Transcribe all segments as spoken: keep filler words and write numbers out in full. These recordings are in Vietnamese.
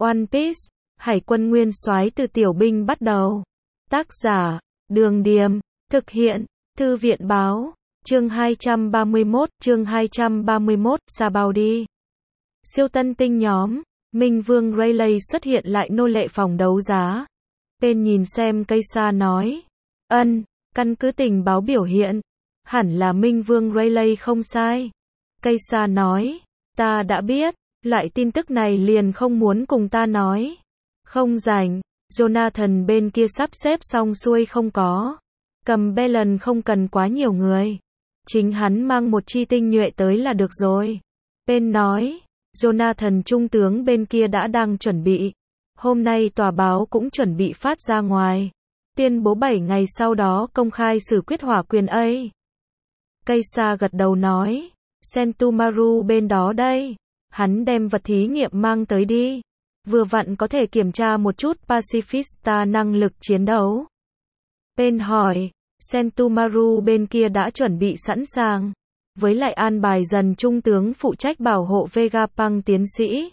One Piece, Hải quân nguyên soái từ tiểu binh bắt đầu. Tác giả, Đường Điềm, thực hiện, Thư viện báo, chương hai trăm ba mươi mốt, chương hai trăm ba mươi mốt, Sabaody. Siêu tân tinh nhóm, Minh Vương Rayleigh xuất hiện lại nô lệ phòng đấu giá. Bên nhìn xem cây sa nói, ân, căn cứ tình báo biểu hiện, hẳn là Minh Vương Rayleigh không sai. Cây sa nói, ta đã biết, loại tin tức này liền không muốn cùng ta nói. Không rảnh, Jonathan bên kia sắp xếp xong xuôi không có. Cầm Belen không cần quá nhiều người. Chính hắn mang một chi tinh nhuệ tới là được rồi. Bên nói, Jonathan trung tướng bên kia đã đang chuẩn bị. Hôm nay tòa báo cũng chuẩn bị phát ra ngoài. Tuyên bố bảy ngày sau đó công khai xử quyết hỏa quyền ấy. Cây sa gật đầu nói, Sentomaru bên đó đây. Hắn đem vật thí nghiệm mang tới đi. Vừa vặn có thể kiểm tra một chút Pacifista năng lực chiến đấu. Bên hỏi, Sentomaru bên kia đã chuẩn bị sẵn sàng. Với lại an bài dần trung tướng phụ trách bảo hộ Vegapunk tiến sĩ.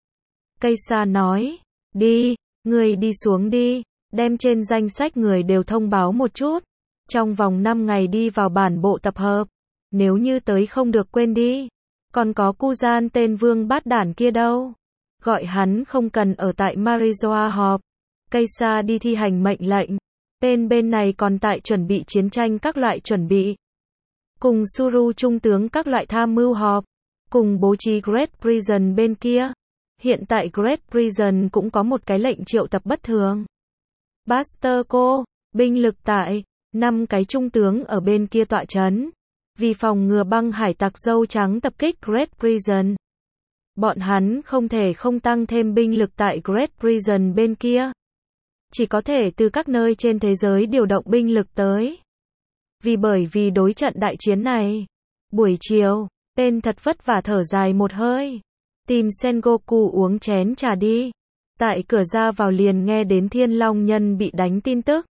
Cây sa nói, đi, người đi xuống đi, đem trên danh sách người đều thông báo một chút. Trong vòng năm ngày đi vào bản bộ tập hợp. Nếu như tới không được quên đi. Còn có Kuzan tên vương bát đản kia đâu. Gọi hắn không cần ở tại Marizoa họp. Cây sa đi thi hành mệnh lệnh. Bên bên này còn tại chuẩn bị chiến tranh các loại chuẩn bị. Cùng Suru trung tướng các loại tham mưu họp. Cùng bố trí Great Prison bên kia. Hiện tại Great Prison cũng có một cái lệnh triệu tập bất thường. Buster cô, binh lực tại, năm cái trung tướng ở bên kia tọa trấn. Vì phòng ngừa băng hải tặc dâu trắng tập kích Great Prison. Bọn hắn không thể không tăng thêm binh lực tại Great Prison bên kia. Chỉ có thể từ các nơi trên thế giới điều động binh lực tới. Vì bởi vì đối trận đại chiến này. Buổi chiều, tên thật vất vả thở dài một hơi. Tìm Sengoku uống chén trà đi. Tại cửa ra vào liền nghe đến Thiên Long Nhân bị đánh tin tức.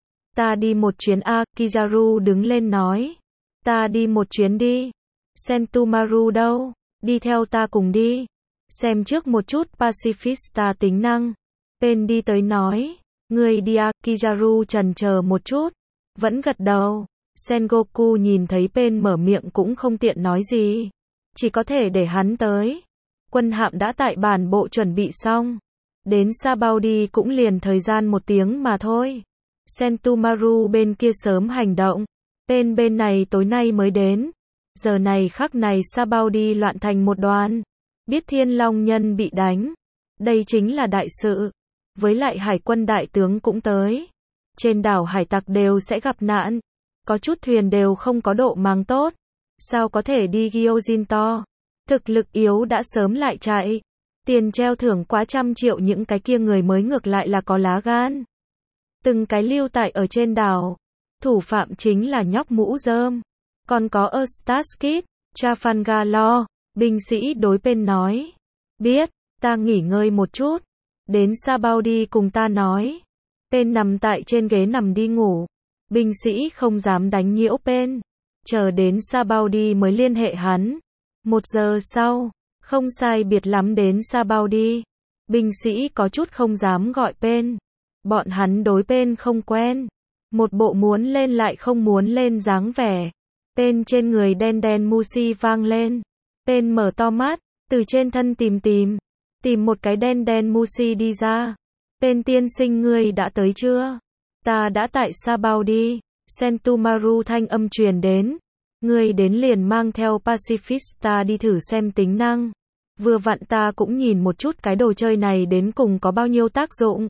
Ta đi một chuyến a, Kizaru đứng lên nói. Ta đi một chuyến đi. Sentomaru đâu? Đi theo ta cùng đi. Xem trước một chút Pacifista tính năng. Pen đi tới nói. Người đi à, Kizaru chần chờ một chút. Vẫn gật đầu. Sengoku nhìn thấy Pen mở miệng cũng không tiện nói gì. Chỉ có thể để hắn tới. Quân hạm đã tại bản bộ chuẩn bị xong. Đến Sabaody cũng liền thời gian một tiếng mà thôi. Sentomaru bên kia sớm hành động. Bên bên này tối nay mới đến. Giờ này khắc này Sabaody loạn thành một đoàn. Biết Thiên Long Nhân bị đánh. Đây chính là đại sự. Với lại hải quân đại tướng cũng tới. Trên đảo hải tặc đều sẽ gặp nạn. Có chút thuyền đều không có độ mang tốt. Sao có thể đi Gyojin-to? Thực lực yếu đã sớm lại chạy. Tiền treo thưởng quá trăm triệu những cái kia người mới ngược lại là có lá gan. Từng cái lưu tại ở trên đảo. Thủ phạm chính là nhóc mũ rơm. Còn có Eustace, Trafalgar, binh sĩ đối bên nói. Biết, ta nghỉ ngơi một chút. Đến Sabaody cùng ta nói. Pen nằm tại trên ghế nằm đi ngủ. Binh sĩ không dám đánh nhiễu Pen. Chờ đến Sabaody mới liên hệ hắn. Một giờ sau, không sai biệt lắm đến Sabaody. Binh sĩ có chút không dám gọi Pen. Bọn hắn đối Pen không quen. Một bộ muốn lên lại không muốn lên dáng vẻ. Pen trên người đen đen Mushi vang lên. Pen mở to mắt, từ trên thân tìm tìm. Tìm một cái đen đen Mushi đi ra. Pen tiên sinh ngươi đã tới chưa? Ta đã tại Sabaody. Sentomaru thanh âm truyền đến. Ngươi đến liền mang theo Pacifista đi thử xem tính năng. Vừa vặn ta cũng nhìn một chút cái đồ chơi này đến cùng có bao nhiêu tác dụng.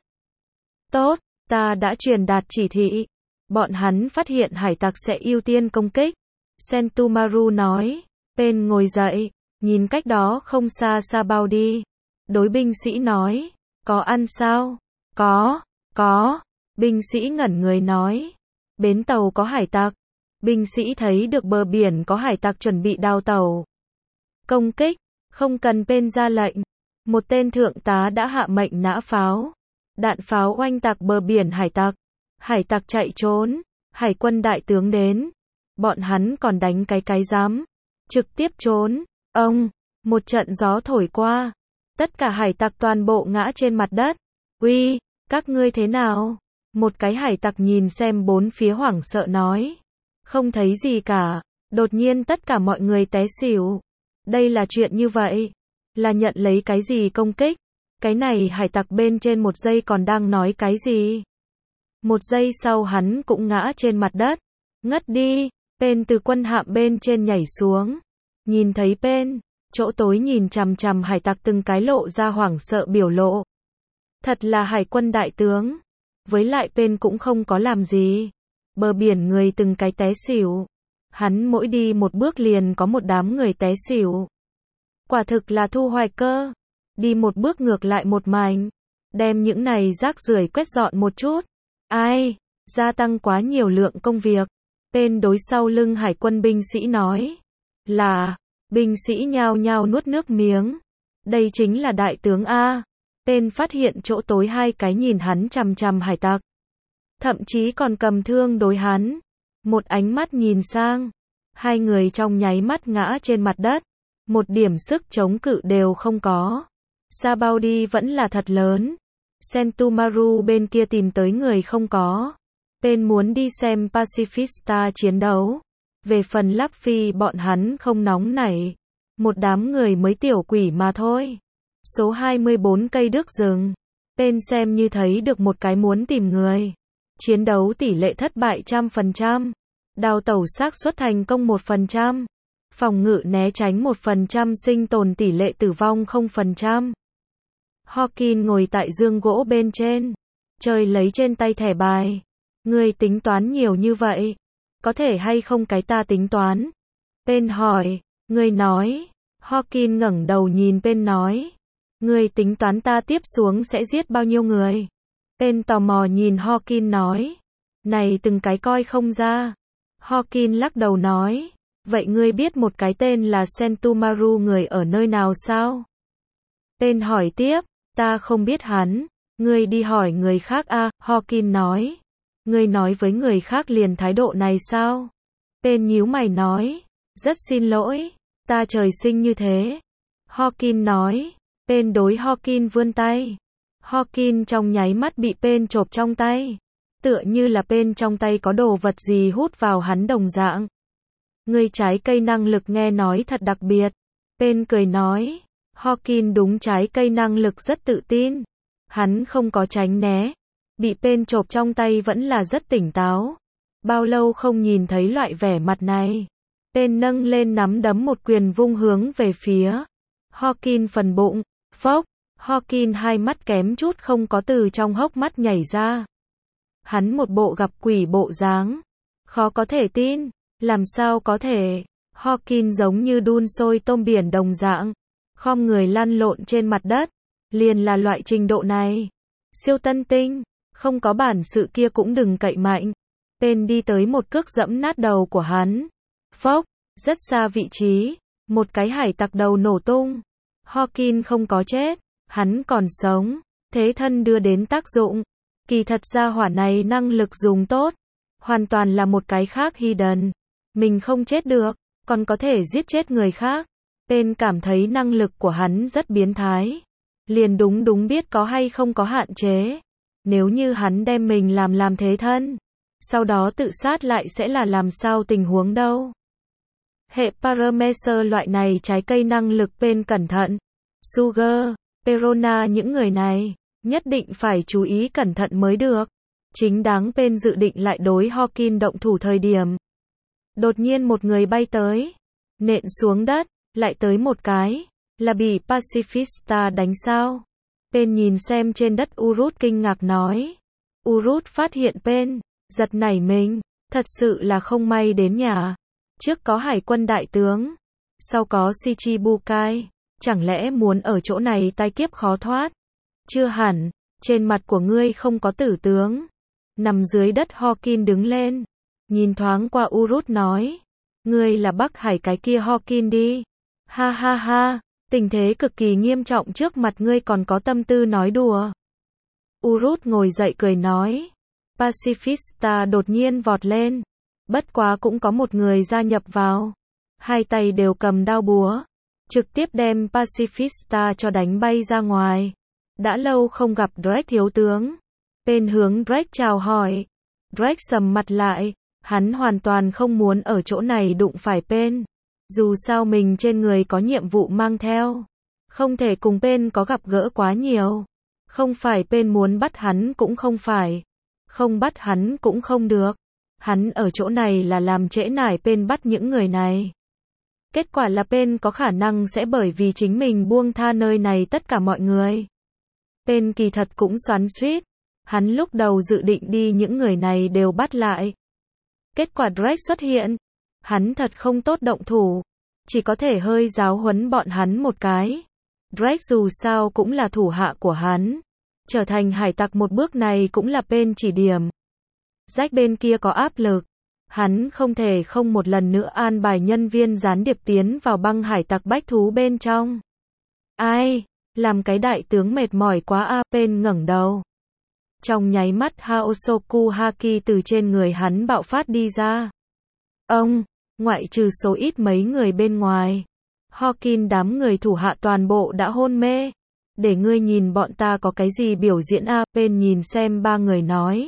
Tốt, ta đã truyền đạt chỉ thị. Bọn hắn phát hiện hải tặc sẽ ưu tiên công kích. Sentomaru nói. Pen ngồi dậy, nhìn cách đó không xa Sabaody. Đối binh sĩ nói. Có ăn sao? Có, có. Binh sĩ ngẩn người nói. Bến tàu có hải tặc. Binh sĩ thấy được bờ biển có hải tặc chuẩn bị đào tàu. Công kích, không cần Pen ra lệnh. Một tên thượng tá đã hạ mệnh nã pháo. Đạn pháo oanh tạc bờ biển hải tặc. Hải tặc chạy trốn. Hải quân đại tướng đến. Bọn hắn còn đánh cái cái giám. Trực tiếp trốn. Ông, một trận gió thổi qua. Tất cả hải tặc toàn bộ ngã trên mặt đất. Uy, các ngươi thế nào? Một cái hải tặc nhìn xem bốn phía hoảng sợ nói. Không thấy gì cả. Đột nhiên tất cả mọi người té xỉu. Đây là chuyện như vậy. Là nhận lấy cái gì công kích? Cái này hải tặc bên trên một giây còn đang nói cái gì? Một giây sau hắn cũng ngã trên mặt đất. Ngất đi. Pen từ quân hạm bên trên nhảy xuống. Nhìn thấy Pen, chỗ tối nhìn chằm chằm hải tặc từng cái lộ ra hoảng sợ biểu lộ. Thật là hải quân đại tướng. Với lại Pen cũng không có làm gì. Bờ biển người từng cái té xỉu. Hắn mỗi đi một bước liền có một đám người té xỉu. Quả thực là thu hoạch cơ. Đi một bước ngược lại một mảnh. Đem những này rác rưởi quét dọn một chút. Ai? Gia tăng quá nhiều lượng công việc. Pen đối sau lưng hải quân binh sĩ nói. Là, binh sĩ nhao nhao nuốt nước miếng. Đây chính là đại tướng A. Pen phát hiện chỗ tối hai cái nhìn hắn chằm chằm hải tặc. Thậm chí còn cầm thương đối hắn. Một ánh mắt nhìn sang. Hai người trong nháy mắt ngã trên mặt đất. Một điểm sức chống cự đều không có. Sabaudi vẫn là thật lớn. Sentomaru bên kia tìm tới người không có. Pen muốn đi xem Pacifista chiến đấu. Về phần Luffy bọn hắn không nóng nảy. Một đám người mới tiểu quỷ mà thôi. Số hai mươi bốn cây đức rừng. Pen xem như thấy được một cái muốn tìm người. Chiến đấu tỷ lệ thất bại trăm phần trăm. Đào tẩu xác suất thành công một phần trăm. Phòng ngự né tránh một phần trăm, sinh tồn tỷ lệ tử vong không phần trăm. Hawkins ngồi tại giường gỗ bên trên. Chơi lấy trên tay thẻ bài. Ngươi tính toán nhiều như vậy. Có thể hay không cái ta tính toán? Pen hỏi. Ngươi nói. Hawkins ngẩng đầu nhìn Pen nói. Ngươi tính toán ta tiếp xuống sẽ giết bao nhiêu người? Pen tò mò nhìn Hawkins nói. Này từng cái coi không ra. Hawkins lắc đầu nói. Vậy ngươi biết một cái tên là Sentomaru người ở nơi nào sao? Pen hỏi tiếp. Ta không biết hắn. Ngươi đi hỏi người khác a. Hawkins nói. Ngươi nói với người khác liền thái độ này sao? Pen nhíu mày nói. Rất xin lỗi. Ta trời sinh như thế. Hawkins nói. Pen đối Hawkins vươn tay. Hawkins trong nháy mắt bị Pen chộp trong tay. Tựa như là Pen trong tay có đồ vật gì hút vào hắn đồng dạng. Ngươi trái cây năng lực nghe nói thật đặc biệt. Pen cười nói. Hawkins đúng trái cây năng lực rất tự tin. Hắn không có tránh né. Bị Pen chộp trong tay vẫn là rất tỉnh táo. Bao lâu không nhìn thấy loại vẻ mặt này. Pen nâng lên nắm đấm một quyền vung hướng về phía Hawkins phần bụng. Phốc. Hawkins hai mắt kém chút không có từ trong hốc mắt nhảy ra. Hắn một bộ gặp quỷ bộ dáng. Khó có thể tin. Làm sao có thể. Hawkins giống như đun sôi tôm biển đồng dạng. Khom người lăn lộn trên mặt đất. Liền là loại trình độ này. Siêu tân tinh. Không có bản sự kia cũng đừng cậy mạnh. Pen đi tới một cước dẫm nát đầu của hắn. Phốc. Rất xa vị trí. Một cái hải tặc đầu nổ tung. Hawkins không có chết. Hắn còn sống. Thế thân đưa đến tác dụng. Kỳ thật ra hỏa này năng lực dùng tốt. Hoàn toàn là một cái khác hidden. Mình không chết được. Còn có thể giết chết người khác. Pen cảm thấy năng lực của hắn rất biến thái. Liền đúng đúng biết có hay không có hạn chế. Nếu như hắn đem mình làm làm thế thân. Sau đó tự sát lại sẽ là làm sao tình huống đâu. Hệ Paramecer loại này trái cây năng lực Pen cẩn thận. Sugar, Perona những người này. Nhất định phải chú ý cẩn thận mới được. Chính đáng Pen dự định lại đối Hawkins động thủ thời điểm. Đột nhiên một người bay tới. Nện xuống đất. Lại tới một cái. Là bị Pacifista đánh sao? Pen nhìn xem trên đất Urut kinh ngạc nói. Urut phát hiện Pen. Giật nảy mình. Thật sự là không may đến nhà. Trước có hải quân đại tướng. Sau có Shichibukai. Chẳng lẽ muốn ở chỗ này tai kiếp khó thoát? Chưa hẳn. Trên mặt của ngươi không có tử tướng. Nằm dưới đất Hawkins đứng lên. Nhìn thoáng qua Urut nói. Ngươi là Bắc Hải cái kia Hawkins đi. Ha ha ha. Tình thế cực kỳ nghiêm trọng trước mặt ngươi còn có tâm tư nói đùa. Urut ngồi dậy cười nói. Pacifista đột nhiên vọt lên. Bất quá cũng có một người gia nhập vào. Hai tay đều cầm đao búa. trực tiếp đem Pacifista cho đánh bay ra ngoài. Đã lâu không gặp Drake thiếu tướng. Pen hướng Drake chào hỏi. Drake sầm mặt lại, hắn hoàn toàn không muốn ở chỗ này đụng phải Pen. Dù sao mình trên người có nhiệm vụ mang theo, không thể cùng Pen có gặp gỡ quá nhiều. Không phải Pen muốn bắt hắn cũng không phải, không bắt hắn cũng không được. Hắn ở chỗ này là làm trễ nải Pen bắt những người này. Kết quả là Pen có khả năng sẽ bởi vì chính mình buông tha nơi này tất cả mọi người. Pen kỳ thật cũng xoắn xuýt. Hắn lúc đầu dự định đi những người này đều bắt lại. Kết quả Drake xuất hiện. Hắn thật không tốt động thủ. Chỉ có thể hơi giáo huấn bọn hắn một cái. Drake dù sao cũng là thủ hạ của hắn. Trở thành hải tặc một bước này cũng là Pen chỉ điểm. Jack bên kia có áp lực. Hắn không thể không một lần nữa an bài nhân viên gián điệp tiến vào băng hải tặc bách thú bên trong. Ai? Làm cái đại tướng mệt mỏi quá a. Pen ngẩng đầu. Trong nháy mắt Haosoku Haki từ trên người hắn bạo phát đi ra. Ông, ngoại trừ số ít mấy người bên ngoài, Hawkin đám người thủ hạ toàn bộ đã hôn mê. Để ngươi nhìn bọn ta có cái gì biểu diễn a. Pen nhìn xem ba người nói.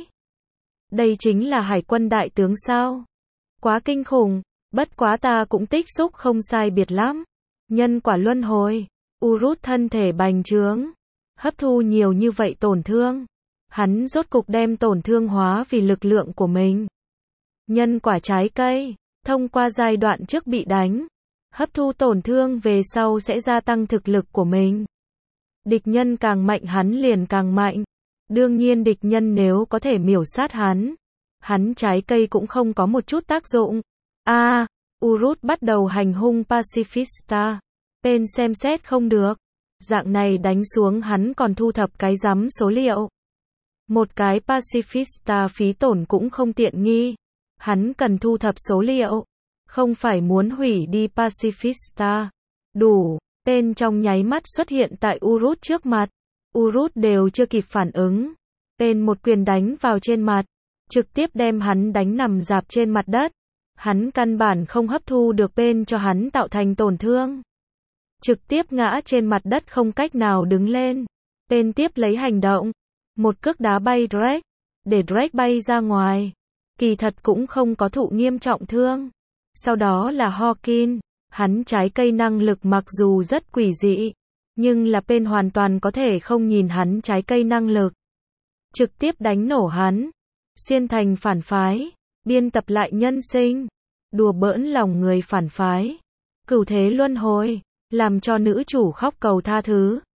Đây chính là hải quân đại tướng sao? Quá kinh khủng, bất quá ta cũng tích xúc không sai biệt lắm. Nhân quả luân hồi, Urut thân thể bành trướng, hấp thu nhiều như vậy tổn thương. Hắn rốt cục đem tổn thương hóa vì lực lượng của mình. Nhân quả trái cây, thông qua giai đoạn trước bị đánh, hấp thu tổn thương về sau sẽ gia tăng thực lực của mình. Địch nhân càng mạnh hắn liền càng mạnh. Đương nhiên địch nhân nếu có thể miểu sát hắn, hắn trái cây cũng không có một chút tác dụng. A, à, Urut bắt đầu hành hung Pacifista. Pen xem xét không được. Dạng này đánh xuống hắn còn thu thập cái rắm số liệu. Một cái Pacifista phí tổn cũng không tiện nghi. Hắn cần thu thập số liệu, không phải muốn hủy đi Pacifista. Đủ, Pen trong nháy mắt xuất hiện tại Urut trước mặt. Urut đều chưa kịp phản ứng. Pen một quyền đánh vào trên mặt, trực tiếp đem hắn đánh nằm rạp trên mặt đất. Hắn căn bản không hấp thu được Pen cho hắn tạo thành tổn thương. Trực tiếp ngã trên mặt đất không cách nào đứng lên. Pen tiếp lấy hành động. Một cước đá bay Drake, để Drake bay ra ngoài. Kỳ thật cũng không có thụ nghiêm trọng thương. Sau đó là Hawkin. Hắn trái cây năng lực mặc dù rất quỷ dị, nhưng là Pen hoàn toàn có thể không nhìn hắn trái cây năng lực. Trực tiếp đánh nổ hắn. Xuyên thành phản phái. Biên tập lại nhân sinh. Đùa bỡn lòng người phản phái. Cửu thế luân hồi. Làm cho nữ chủ khóc cầu tha thứ.